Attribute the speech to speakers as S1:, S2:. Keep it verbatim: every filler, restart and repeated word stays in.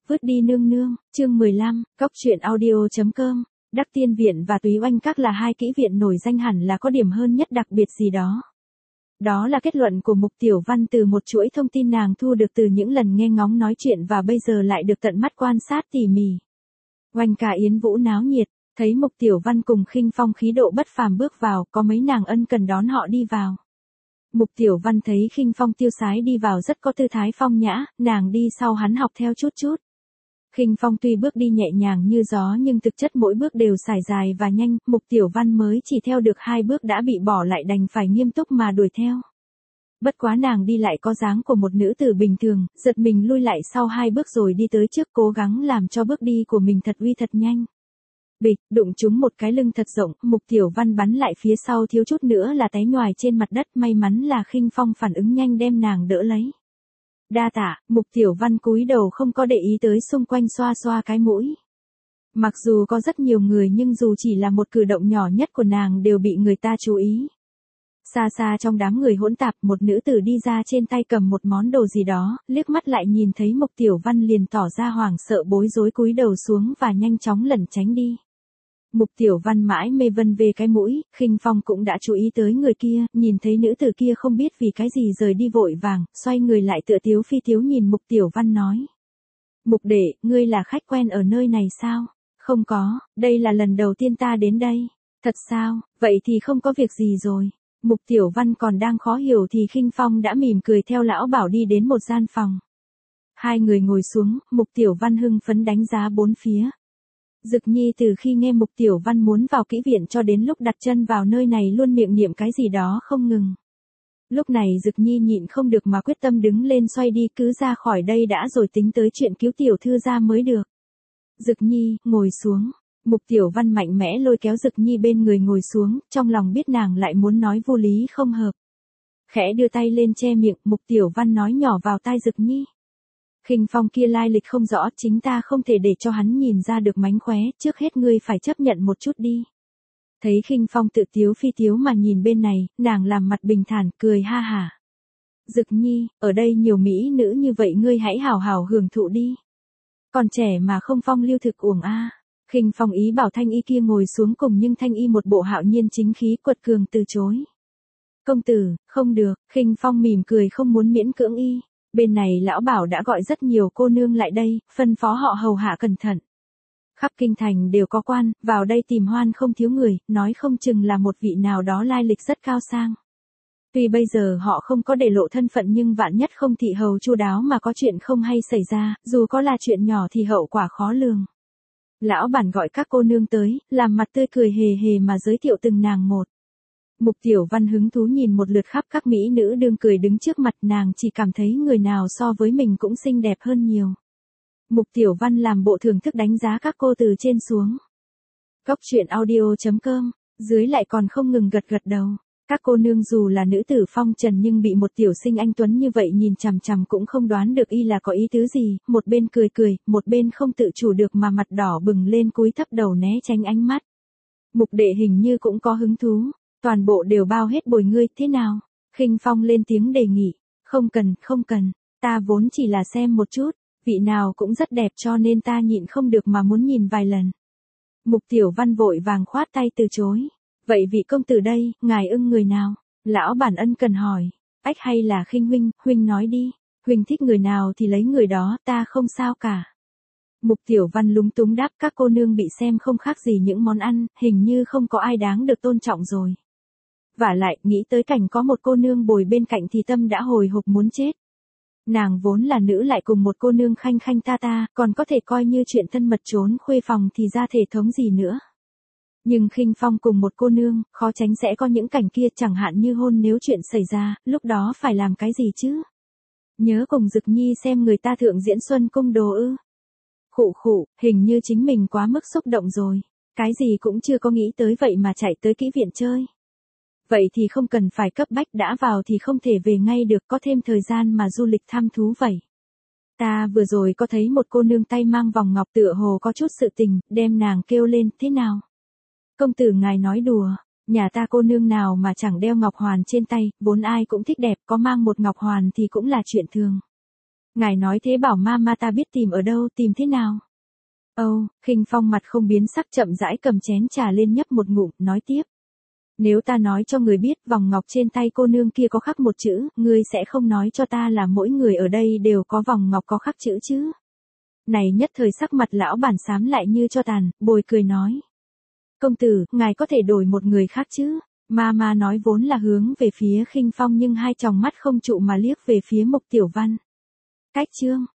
S1: Vứt đi nương nương, chương mười lăm, cóc truyện audio.com, Đắc Tiên Viện và Túy Oanh Các là hai kỹ viện nổi danh hẳn là có điểm hơn nhất đặc biệt gì đó. Đó là kết luận của Mục Tiểu Văn từ một chuỗi thông tin nàng thu được từ những lần nghe ngóng nói chuyện và bây giờ lại được tận mắt quan sát tỉ mỉ. Oanh Ca Yến Vũ náo nhiệt, thấy Mục Tiểu Văn cùng Khinh Phong khí độ bất phàm bước vào, có mấy nàng ân cần đón họ đi vào. Mục Tiểu Văn thấy Khinh Phong tiêu sái đi vào rất có tư thái phong nhã, nàng đi sau hắn học theo chút chút. Khinh Phong tuy bước đi nhẹ nhàng như gió nhưng thực chất mỗi bước đều sải dài và nhanh, Mục Tiểu Văn mới chỉ theo được hai bước đã bị bỏ lại đành phải nghiêm túc mà đuổi theo. Bất quá nàng đi lại có dáng của một nữ tử bình thường, giật mình lui lại sau hai bước rồi đi tới trước cố gắng làm cho bước đi của mình thật uy thật nhanh. Bịch, đụng trúng một cái lưng thật rộng, Mục Tiểu Văn bắn lại phía sau thiếu chút nữa là té nhoài trên mặt đất, may mắn là Khinh Phong phản ứng nhanh đem nàng đỡ lấy. Đa tạ, Mục Tiểu Văn cúi đầu không có để ý tới xung quanh xoa xoa cái mũi. Mặc dù có rất nhiều người nhưng dù chỉ là một cử động nhỏ nhất của nàng đều bị người ta chú ý. Xa xa trong đám người hỗn tạp một nữ tử đi ra trên tay cầm một món đồ gì đó, liếc mắt lại nhìn thấy Mục Tiểu Văn liền tỏ ra hoảng sợ bối rối cúi đầu xuống và nhanh chóng lẩn tránh đi. Mục Tiểu Văn mãi mê vân về cái mũi, Khinh Phong cũng đã chú ý tới người kia, nhìn thấy nữ tử kia không biết vì cái gì rời đi vội vàng, xoay người lại tựa tiếu phi tiếu nhìn Mục Tiểu Văn nói. Mục đệ, ngươi là khách quen ở nơi này sao? Không có, đây là lần đầu tiên ta đến đây. Thật sao, vậy thì không có việc gì rồi. Mục Tiểu Văn còn đang khó hiểu thì Khinh Phong đã mỉm cười theo lão bảo đi đến một gian phòng. Hai người ngồi xuống, Mục Tiểu Văn hưng phấn đánh giá bốn phía. Dực Nhi từ khi nghe Mục Tiểu Văn muốn vào kỹ viện cho đến lúc đặt chân vào nơi này luôn miệng niệm cái gì đó không ngừng. Lúc này Dực Nhi nhịn không được mà quyết tâm đứng lên xoay đi, cứ ra khỏi đây đã rồi tính tới chuyện cứu tiểu thư ra mới được. Dực Nhi, ngồi xuống. Mục Tiểu Văn mạnh mẽ lôi kéo Dực Nhi bên người ngồi xuống, trong lòng biết nàng lại muốn nói vô lý không hợp. Khẽ đưa tay lên che miệng, Mục Tiểu Văn nói nhỏ vào tai Dực Nhi. Khinh Phong kia lai lịch không rõ, chính ta không thể để cho hắn nhìn ra được mánh khóe, trước hết ngươi phải chấp nhận một chút đi. Thấy Khinh Phong tự tiếu phi tiếu mà nhìn bên này, nàng làm mặt bình thản, cười ha hả. Dực Nhi, ở đây nhiều mỹ nữ như vậy ngươi hãy hào hào hưởng thụ đi. Còn trẻ mà không phong lưu thực uổng a. À. Khinh Phong ý bảo Thanh Y kia ngồi xuống cùng nhưng Thanh Y một bộ hạo nhiên chính khí quật cường từ chối. Công tử, không được, Khinh Phong mỉm cười không muốn miễn cưỡng y. Bên này lão bảo đã gọi rất nhiều cô nương lại đây, phân phó họ hầu hạ cẩn thận. Khắp kinh thành đều có quan, vào đây tìm hoan không thiếu người, nói không chừng là một vị nào đó lai lịch rất cao sang. Tuy bây giờ họ không có để lộ thân phận nhưng vạn nhất không thị hầu chu đáo mà có chuyện không hay xảy ra, dù có là chuyện nhỏ thì hậu quả khó lường. Lão bản gọi các cô nương tới, làm mặt tươi cười hề hề mà giới thiệu từng nàng một. Mục Tiểu Văn hứng thú nhìn một lượt khắp các mỹ nữ đương cười đứng trước mặt, nàng chỉ cảm thấy người nào so với mình cũng xinh đẹp hơn nhiều. Mục Tiểu Văn làm bộ thưởng thức đánh giá các cô từ trên xuống. Cóc truyện audio.com, dưới lại còn không ngừng gật gật đầu. Các cô nương dù là nữ tử phong trần nhưng bị một tiểu sinh anh tuấn như vậy nhìn chằm chằm cũng không đoán được y là có ý tứ gì, một bên cười cười, một bên không tự chủ được mà mặt đỏ bừng lên cúi thấp đầu né tránh ánh mắt. Mục đệ hình như cũng có hứng thú. Toàn bộ đều bao hết bồi ngươi, thế nào? Khinh Phong lên tiếng đề nghị. Không cần, không cần, ta vốn chỉ là xem một chút, vị nào cũng rất đẹp cho nên ta nhịn không được mà muốn nhìn vài lần. Mục Tiểu Văn vội vàng khoát tay từ chối. Vậy vị công tử đây, ngài ưng người nào? Lão bản ân cần hỏi. Ách hay là Khinh huynh, huynh nói đi. Huynh thích người nào thì lấy người đó, ta không sao cả. Mục Tiểu Văn lúng túng đáp, các cô nương bị xem không khác gì những món ăn, hình như không có ai đáng được tôn trọng rồi. Vả lại, nghĩ tới cảnh có một cô nương bồi bên cạnh thì tâm đã hồi hộp muốn chết. Nàng vốn là nữ lại cùng một cô nương khanh khanh ta ta, còn có thể coi như chuyện thân mật trốn khuê phòng thì ra thể thống gì nữa. Nhưng Khinh Phong cùng một cô nương, khó tránh sẽ có những cảnh kia, chẳng hạn như hôn nếu chuyện xảy ra, lúc đó phải làm cái gì chứ? Nhớ cùng Dực Nhi xem người ta thượng diễn Xuân Cung đồ ư. Khụ khụ, hình như chính mình quá mức xúc động rồi. Cái gì cũng chưa có nghĩ tới vậy mà chạy tới kỹ viện chơi. Vậy thì không cần phải cấp bách, đã vào thì không thể về ngay được, có thêm thời gian mà du lịch thăm thú vậy. Ta vừa rồi có thấy một cô nương tay mang vòng ngọc tựa hồ có chút sự tình, đem nàng kêu lên, thế nào? Công tử ngài nói đùa, nhà ta cô nương nào mà chẳng đeo ngọc hoàn trên tay, vốn ai cũng thích đẹp, có mang một ngọc hoàn thì cũng là chuyện thường. Ngài nói thế bảo Mama ta biết tìm ở đâu, tìm thế nào? Âu, oh, Khinh Phong mặt không biến sắc chậm rãi cầm chén trà lên nhấp một ngụm, nói tiếp. Nếu ta nói cho người biết vòng ngọc trên tay cô nương kia có khắc một chữ, ngươi sẽ không nói cho ta là mỗi người ở đây đều có vòng ngọc có khắc chữ chứ? Này nhất thời sắc mặt lão bản xám lại như cho tàn, bồi cười nói. Công tử, ngài có thể đổi một người khác chứ? Mama nói vốn là hướng về phía Khinh Phong nhưng hai tròng mắt không trụ mà liếc về phía Mục Tiểu Văn. Cách chương